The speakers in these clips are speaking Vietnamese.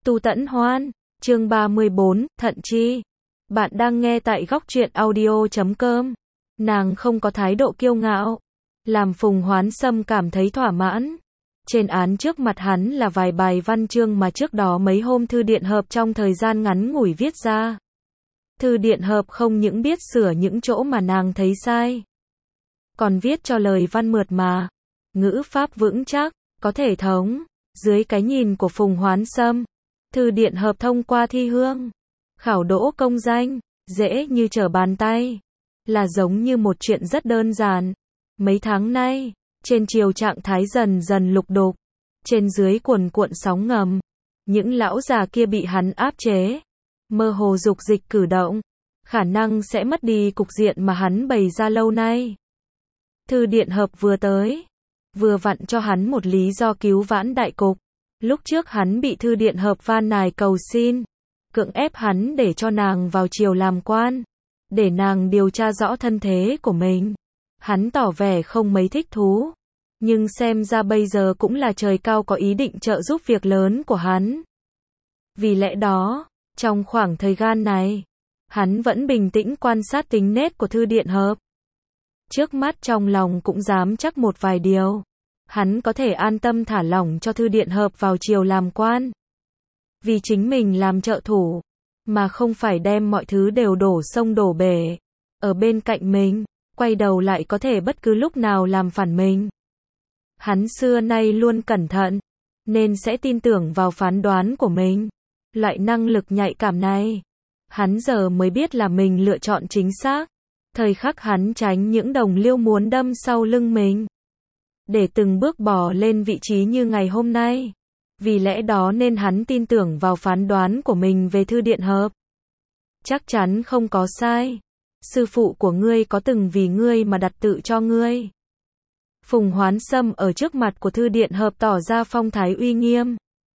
Tu Tẫn Hoan, chương 34, Thận Chi. Bạn đang nghe tại góc truyện audio.com. Nàng không có thái độ kiêu ngạo, làm Phùng Hoán Sâm cảm thấy thỏa mãn. Trên án trước mặt hắn là vài bài văn chương mà trước đó mấy hôm Thư Điện Hợp trong thời gian ngắn ngủi viết ra. Thư Điện Hợp không những biết sửa những chỗ mà nàng thấy sai, còn viết cho lời văn mượt mà, ngữ pháp vững chắc, có thể thống. Dưới cái nhìn của Phùng Hoán Sâm, Thư Điện Hợp thông qua thi hương, khảo đỗ công danh, dễ như trở bàn tay, là giống như một chuyện rất đơn giản. Mấy tháng nay, trên triều trạng thái dần dần lục đục, trên dưới cuồn cuộn sóng ngầm, những lão già kia bị hắn áp chế, mơ hồ dục dịch cử động, khả năng sẽ mất đi cục diện mà hắn bày ra lâu nay. Thư Điện Hợp vừa tới, vừa vặn cho hắn một lý do cứu vãn đại cục. Lúc trước hắn bị Thư Điện Hợp van nài cầu xin, cưỡng ép hắn để cho nàng vào triều làm quan, để nàng điều tra rõ thân thế của mình. Hắn tỏ vẻ không mấy thích thú, nhưng xem ra bây giờ cũng là trời cao có ý định trợ giúp việc lớn của hắn. Vì lẽ đó, trong khoảng thời gian này, hắn vẫn bình tĩnh quan sát tính nết của Thư Điện Hợp. Trước mắt trong lòng cũng dám chắc một vài điều. Hắn có thể an tâm thả lỏng cho Thư Điện Hợp vào triều làm quan, vì chính mình làm trợ thủ, mà không phải đem mọi thứ đều đổ sông đổ bể ở bên cạnh mình, quay đầu lại có thể bất cứ lúc nào làm phản mình. Hắn xưa nay luôn cẩn thận, nên sẽ tin tưởng vào phán đoán của mình. Loại năng lực nhạy cảm này, hắn giờ mới biết là mình lựa chọn chính xác. Thời khắc hắn tránh những đồng liêu muốn đâm sau lưng mình, để từng bước bò lên vị trí như ngày hôm nay. Vì lẽ đó nên hắn tin tưởng vào phán đoán của mình về Thư Điện Hợp. Chắc chắn không có sai. Sư phụ của ngươi có từng vì ngươi mà đặt tự cho ngươi. Phùng Hoán Sâm ở trước mặt của Thư Điện Hợp tỏ ra phong thái uy nghiêm.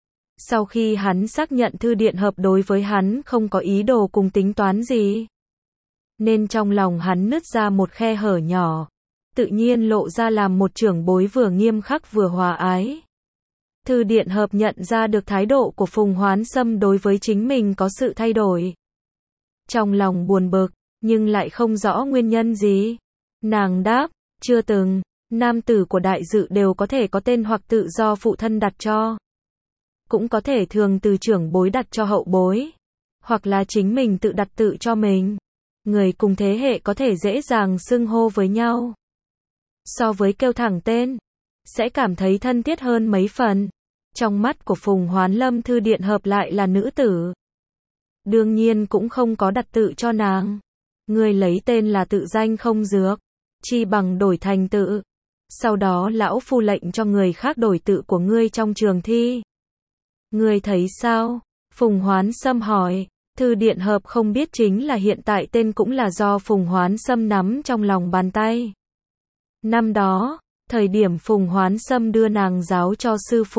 Sau khi hắn xác nhận Thư Điện Hợp đối với hắn không có ý đồ cùng tính toán gì, nên trong lòng hắn nứt ra một khe hở nhỏ, tự nhiên lộ ra làm một trưởng bối vừa nghiêm khắc vừa hòa ái. Thư Điện Hợp nhận ra được thái độ của Phùng Hoán Sâm đối với chính mình có sự thay đổi. Trong lòng buồn bực, nhưng lại không rõ nguyên nhân gì. Nàng đáp, chưa từng, nam tử của đại dự đều có thể có tên hoặc tự do phụ thân đặt cho. Cũng có thể thường từ trưởng bối đặt cho hậu bối, hoặc là chính mình tự đặt tự cho mình. Người cùng thế hệ có thể dễ dàng xưng hô với nhau, so với kêu thẳng tên, sẽ cảm thấy thân thiết hơn mấy phần. Trong mắt của Phùng Hoán Lâm, Thư Điện Hợp lại là nữ tử, đương nhiên cũng không có đặt tự cho nàng. Ngươi lấy tên là tự danh không dược, chi bằng đổi thành tự. Sau đó lão phu lệnh cho người khác đổi tự của ngươi trong trường thi. Ngươi thấy sao? Phùng Hoán Sâm hỏi. Thư Điện Hợp không biết chính là hiện tại tên cũng là do Phùng Hoán Sâm nắm trong lòng bàn tay. Năm đó, thời điểm Phùng Hoán Sâm đưa nàng giáo cho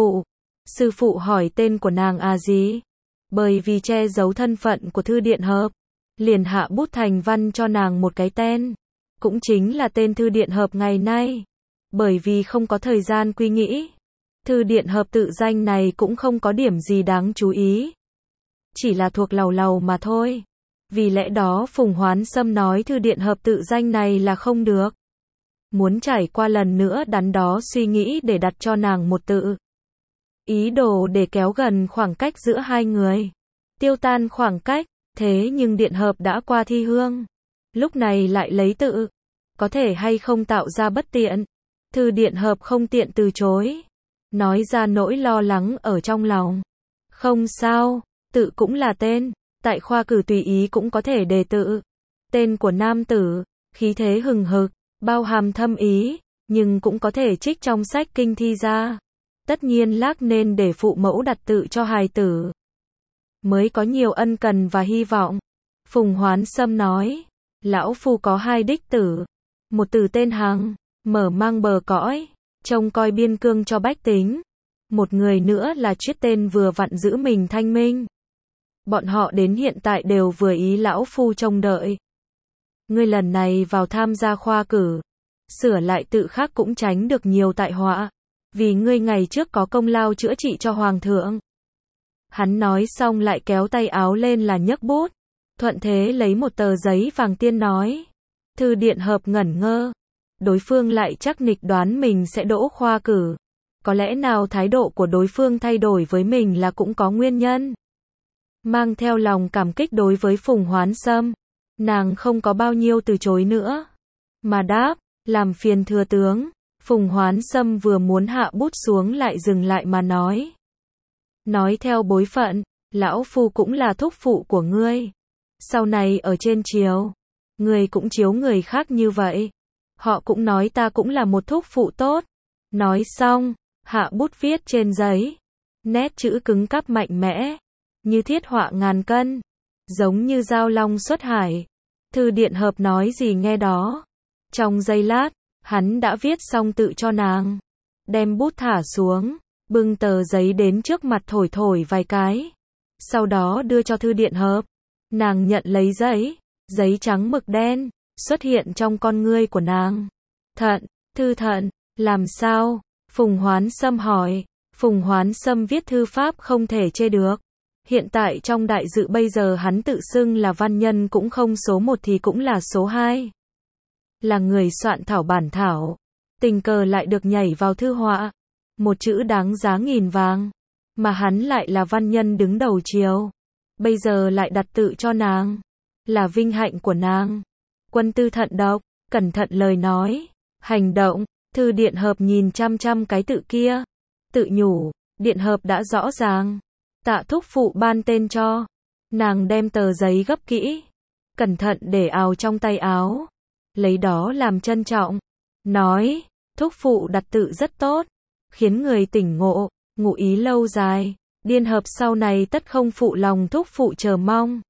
sư phụ hỏi tên của nàng gì? Bởi vì che giấu thân phận của Thư Điện Hợp, liền hạ bút thành văn cho nàng một cái tên, cũng chính là tên Thư Điện Hợp ngày nay. Bởi vì không có thời gian suy nghĩ, Thư Điện Hợp tự danh này cũng không có điểm gì đáng chú ý, chỉ là thuộc lầu lầu mà thôi. Vì lẽ đó Phùng Hoán Sâm nói Thư Điện Hợp tự danh này là không được, muốn trải qua lần nữa đắn đo suy nghĩ để đặt cho nàng một tự. Ý đồ để kéo gần khoảng cách giữa hai người, tiêu tan khoảng cách. Thế nhưng Điện Hợp đã qua thi hương, lúc này lại lấy tự, có thể hay không tạo ra bất tiện. Thư Điện Hợp không tiện từ chối, nói ra nỗi lo lắng ở trong lòng. Không sao, tự cũng là tên, tại khoa cử tùy ý cũng có thể đề tự. Tên của nam tử, khí thế hừng hực, bao hàm thâm ý, nhưng cũng có thể trích trong sách kinh thi ra. Tất nhiên lác nên để phụ mẫu đặt tự cho hài tử, mới có nhiều ân cần và hy vọng. Phùng Hoán Sâm nói, lão phu có hai đích tử, một tử tên Hằng, mở mang bờ cõi, trông coi biên cương cho bách tính. Một người nữa là Triết tên vừa vặn giữ mình thanh minh. Bọn họ đến hiện tại đều vừa ý lão phu trông đợi. Ngươi lần này vào tham gia khoa cử, sửa lại tự khác cũng tránh được nhiều tai họa, vì ngươi ngày trước có công lao chữa trị cho hoàng thượng. Hắn nói xong lại kéo tay áo lên là nhấc bút. Thuận thế lấy một tờ giấy vàng tiên nói. Thư Điện Hợp ngẩn ngơ. Đối phương lại chắc nịch đoán mình sẽ đỗ khoa cử. Có lẽ nào thái độ của đối phương thay đổi với mình là cũng có nguyên nhân. Mang theo lòng cảm kích đối với Phùng Hoán Sâm, nàng không có bao nhiêu từ chối nữa, mà đáp, làm phiền thừa tướng. Phùng Hoán Sâm vừa muốn hạ bút xuống lại dừng lại mà nói. Nói theo bối phận, lão phu cũng là thúc phụ của ngươi. Sau này ở trên triều, ngươi cũng chiếu người khác như vậy. Họ cũng nói ta cũng là một thúc phụ tốt. Nói xong, hạ bút viết trên giấy. Nét chữ cứng cáp mạnh mẽ, như thiết họa ngàn cân, giống như dao long xuất hải. Thư Điện Hợp nói gì nghe đó. Trong giây lát, hắn đã viết xong tự cho nàng. Đem bút thả xuống, bưng tờ giấy đến trước mặt thổi thổi vài cái. Sau đó đưa cho Thư Điện Hợp. Nàng nhận lấy giấy, giấy trắng mực đen, xuất hiện trong con ngươi của nàng. Thận, thư thận, làm sao? Phùng Hoán Sâm hỏi. Phùng Hoán Sâm viết thư pháp không thể chê được. Hiện tại trong đại dự bây giờ hắn tự xưng là văn nhân cũng không số 1 thì cũng là số 2. Là người soạn thảo bản thảo. Tình cờ lại được nhảy vào thư họa. Một chữ đáng giá nghìn vàng. Mà hắn lại là văn nhân đứng đầu triều. Bây giờ lại đặt tự cho nàng. Là vinh hạnh của nàng. Quân tư thận độc, cẩn thận lời nói, hành động. Thư Điện Hợp nhìn chăm chăm cái tự kia. Tự nhủ, Điện Hợp đã rõ ràng. Tạ thúc phụ ban tên cho. Nàng đem tờ giấy gấp kỹ, cẩn thận để ào trong tay áo. Lấy đó làm trân trọng. Nói, thúc phụ đặt tự rất tốt. Khiến người tỉnh ngộ, ngụ ý lâu dài. Điện Hợp sau này tất không phụ lòng thúc phụ chờ mong.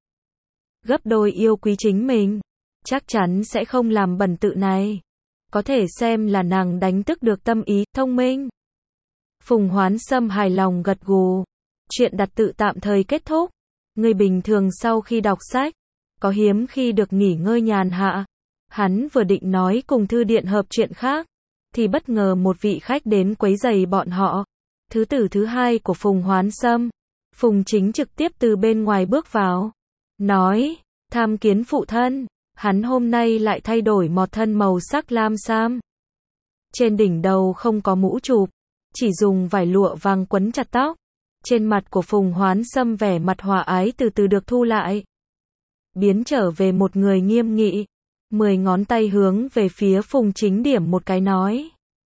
Gấp đôi yêu quý chính mình. Chắc chắn sẽ không làm bẩn tự này. Có thể xem là nàng đánh thức được tâm ý, thông minh. Phùng Hoán Sâm hài lòng gật gù. Chuyện đặt tự tạm thời kết thúc. Người bình thường sau khi đọc sách, có hiếm khi được nghỉ ngơi nhàn hạ. Hắn vừa định nói cùng Thư Điện Hợp chuyện khác, thì bất ngờ một vị khách đến quấy rầy bọn họ. Thứ tử thứ hai của Phùng Hoán Sâm. Phùng Chính trực tiếp từ bên ngoài bước vào. Nói, tham kiến phụ thân. Hắn hôm nay lại thay đổi mọt thân màu sắc lam sam. Trên đỉnh đầu không có mũ chụp, chỉ dùng vải lụa vàng quấn chặt tóc. Trên mặt của Phùng Hoán Sâm vẻ mặt hòa ái từ từ được thu lại. Biến trở về một người nghiêm nghị. 10 ngón tay hướng về phía Phùng Chính điểm một cái nói.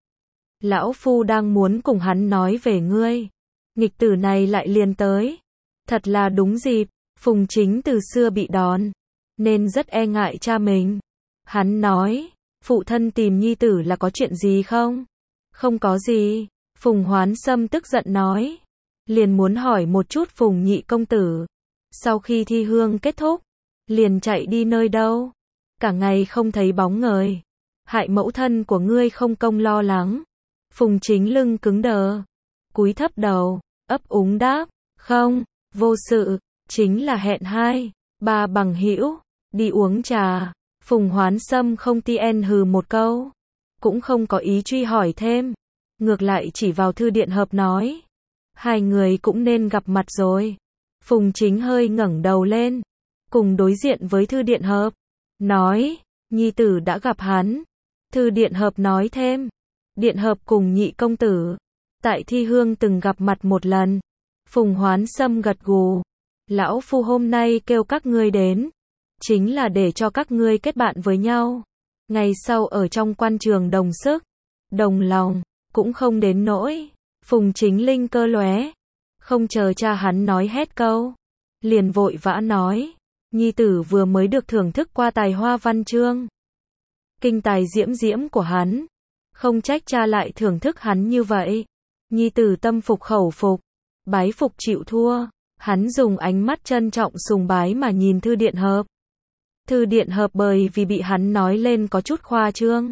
Lão phu đang muốn cùng hắn nói về ngươi. Nghịch tử này lại liền tới. Thật là đúng dịp. Phùng Chính từ xưa bị đòn, nên rất e ngại cha mình. Hắn nói, phụ thân tìm nhi tử là có chuyện gì không? Không có gì. Phùng Hoán Sâm tức giận nói. Liền muốn hỏi một chút Phùng nhị công tử. Sau khi thi hương kết thúc, liền chạy đi nơi đâu? Cả ngày không thấy bóng người. Hại mẫu thân của ngươi không công lo lắng. Phùng Chính lưng cứng đờ, cúi thấp đầu, ấp úng đáp, không, vô sự, chính là hẹn 2, 3 bằng hữu đi uống trà. Phùng Hoán Sâm không tien hừ một câu, cũng không có ý truy hỏi thêm, ngược lại chỉ vào Thư Điện Hợp nói, hai người cũng nên gặp mặt rồi. Phùng Chính hơi ngẩng đầu lên, cùng đối diện với Thư Điện Hợp, nói, nhi tử đã gặp hắn. Thư Điện Hợp nói thêm, Điện Hợp cùng nhị công tử tại thi hương từng gặp mặt một lần. Phùng Hoán Sâm gật gù, lão phu hôm nay kêu các ngươi đến, chính là để cho các ngươi kết bạn với nhau. Ngày sau ở trong quan trường đồng sức, đồng lòng, cũng không đến nỗi. Phùng Chính linh cơ lóe, không chờ cha hắn nói hết câu, liền vội vã nói, nhi tử vừa mới được thưởng thức qua tài hoa văn chương, kinh tài diễm diễm của hắn, không trách cha lại thưởng thức hắn như vậy. Nhi tử tâm phục khẩu phục, bái phục chịu thua. Hắn dùng ánh mắt trân trọng sùng bái mà nhìn Thư Điện Hợp. Thư Điện Hợp bởi vì bị hắn nói lên có chút khoa trương,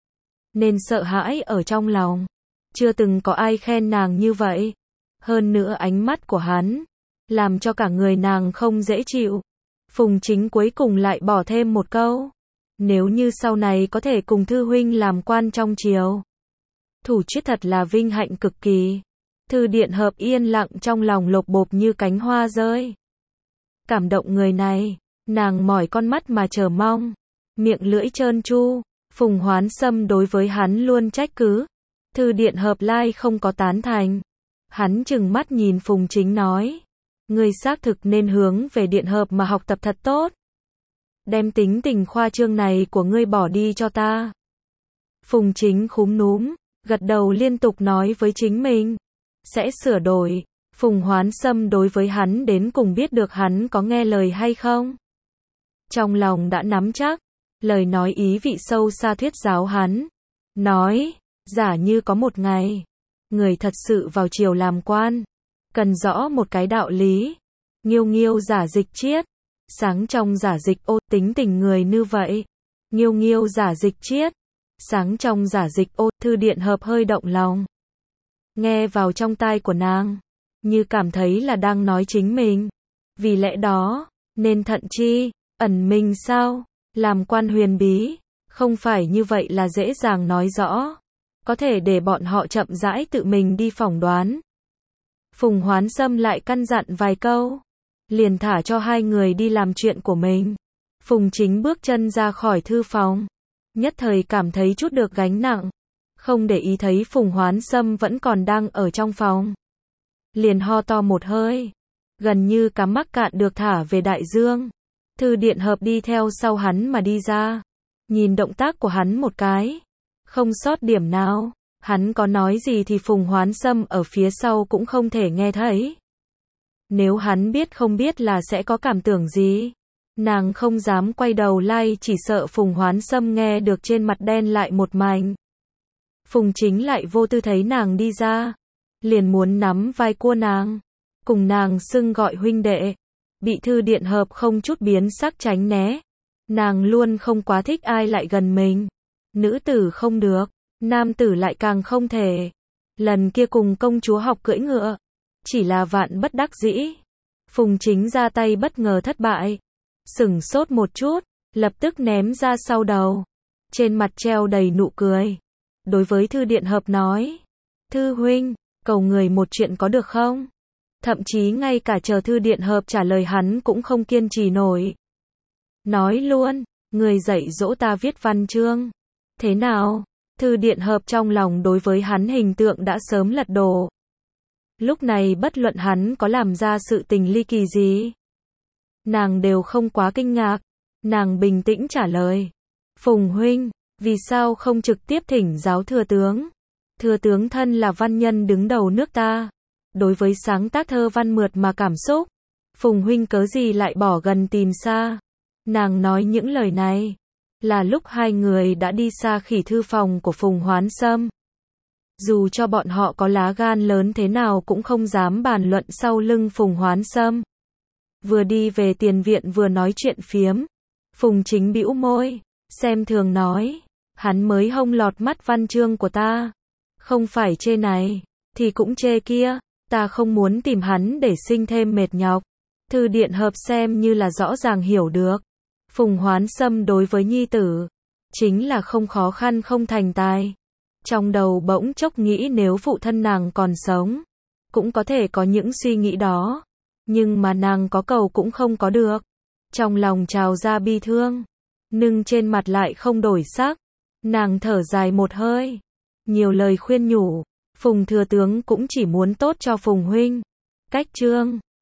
nên sợ hãi ở trong lòng. Chưa từng có ai khen nàng như vậy. Hơn nữa ánh mắt của hắn, làm cho cả người nàng không dễ chịu. Phùng Chính cuối cùng lại bỏ thêm một câu. Nếu như sau này có thể cùng Thư huynh làm quan trong triều, thủ chuyết thật là vinh hạnh cực kỳ. Thư Điện Hợp yên lặng trong lòng lột bột như cánh hoa rơi. Cảm động người này, nàng mỏi con mắt mà chờ mong. Miệng lưỡi trơn tru, Phùng Hoán Sâm đối với hắn luôn trách cứ. Thư Điện Hợp lai không có tán thành. Hắn trừng mắt nhìn Phùng Chính nói. Ngươi xác thực nên hướng về Điện Hợp mà học tập thật tốt. Đem tính tình khoa trương này của ngươi bỏ đi cho ta. Phùng Chính khúm núm, gật đầu liên tục nói với chính mình. Sẽ sửa đổi. Phùng Hoán Sâm đối với hắn đến cùng biết được hắn có nghe lời hay không. Trong lòng đã nắm chắc. Lời nói ý vị sâu xa thuyết giáo hắn. Nói, giả như có một ngày, người thật sự vào triều làm quan, cần rõ một cái đạo lý. Nghiêu nghiêu giả dịch chiết, sáng trong giả dịch ô, tính tình người như vậy. Nghiêu nghiêu giả dịch chiết, sáng trong giả dịch ô, Thư Điện Hợp hơi động lòng. Nghe vào trong tai của nàng, như cảm thấy là đang nói chính mình. Vì lẽ đó, nên thận chi, ẩn mình sao? Làm quan huyền bí, không phải như vậy là dễ dàng nói rõ. Có thể để bọn họ chậm rãi tự mình đi phỏng đoán. Phùng Hoán Sâm lại căn dặn vài câu. Liền thả cho hai người đi làm chuyện của mình. Phùng Chính bước chân ra khỏi thư phòng. Nhất thời cảm thấy chút được gánh nặng. Không để ý thấy Phùng Hoán Sâm vẫn còn đang ở trong phòng. Liền ho to một hơi. Gần như cá mắc cạn được thả về đại dương. Thư Điện Hợp đi theo sau hắn mà đi ra. Nhìn động tác của hắn một cái. Không sót điểm nào. Hắn có nói gì thì Phùng Hoán Sâm ở phía sau cũng không thể nghe thấy. Nếu hắn biết không biết là sẽ có cảm tưởng gì. Nàng không dám quay đầu lại chỉ sợ Phùng Hoán Sâm nghe được trên mặt đen lại một mảnh. Phùng Chính lại vô tư thấy nàng đi ra. Liền muốn nắm vai cua nàng. Cùng nàng xưng gọi huynh đệ. Bị Thư Điện Hợp không chút biến sắc tránh né. Nàng luôn không quá thích ai lại gần mình. Nữ tử không được, nam tử lại càng không thể. Lần kia cùng công chúa học cưỡi ngựa, chỉ là vạn bất đắc dĩ. Phùng Chính ra tay bất ngờ thất bại. Sửng sốt một chút, lập tức ném ra sau đầu. Trên mặt treo đầy nụ cười. Đối với Thư Điện Hợp nói. Thư huynh, cầu người một chuyện có được không? Thậm chí ngay cả chờ Thư Điện Hợp trả lời hắn cũng không kiên trì nổi. Nói luôn, người dạy dỗ ta viết văn chương. Thế nào? Thư Điện Hợp trong lòng đối với hắn hình tượng đã sớm lật đổ. Lúc này bất luận hắn có làm ra sự tình ly kỳ gì, nàng đều không quá kinh ngạc. Nàng bình tĩnh trả lời. Phùng huynh, vì sao không trực tiếp thỉnh giáo thừa tướng? Thừa tướng thân là văn nhân đứng đầu nước ta. Đối với sáng tác thơ văn mượt mà cảm xúc. Phùng huynh cớ gì lại bỏ gần tìm xa? Nàng nói những lời này là lúc hai người đã đi xa khỉ thư phòng của Phùng Hoán Sâm. Dù cho bọn họ có lá gan lớn thế nào cũng không dám bàn luận sau lưng Phùng Hoán Sâm. Vừa đi về tiền viện vừa nói chuyện phiếm. Phùng Chính bĩu môi, xem thường nói, hắn mới hông lọt mắt văn chương của ta. Không phải chê này, thì cũng chê kia, ta không muốn tìm hắn để sinh thêm mệt nhọc. Thư Điện Hợp xem như là rõ ràng hiểu được. Phùng Hoán Sâm đối với nhi tử, chính là không khó khăn không thành tài. Trong đầu bỗng chốc nghĩ nếu phụ thân nàng còn sống, cũng có thể có những suy nghĩ đó. Nhưng mà nàng có cầu cũng không có được. Trong lòng trào ra bi thương, nhưng trên mặt lại không đổi sắc. Nàng thở dài một hơi, nhiều lời khuyên nhủ. Phùng thừa tướng cũng chỉ muốn tốt cho Phùng huynh. Cách chương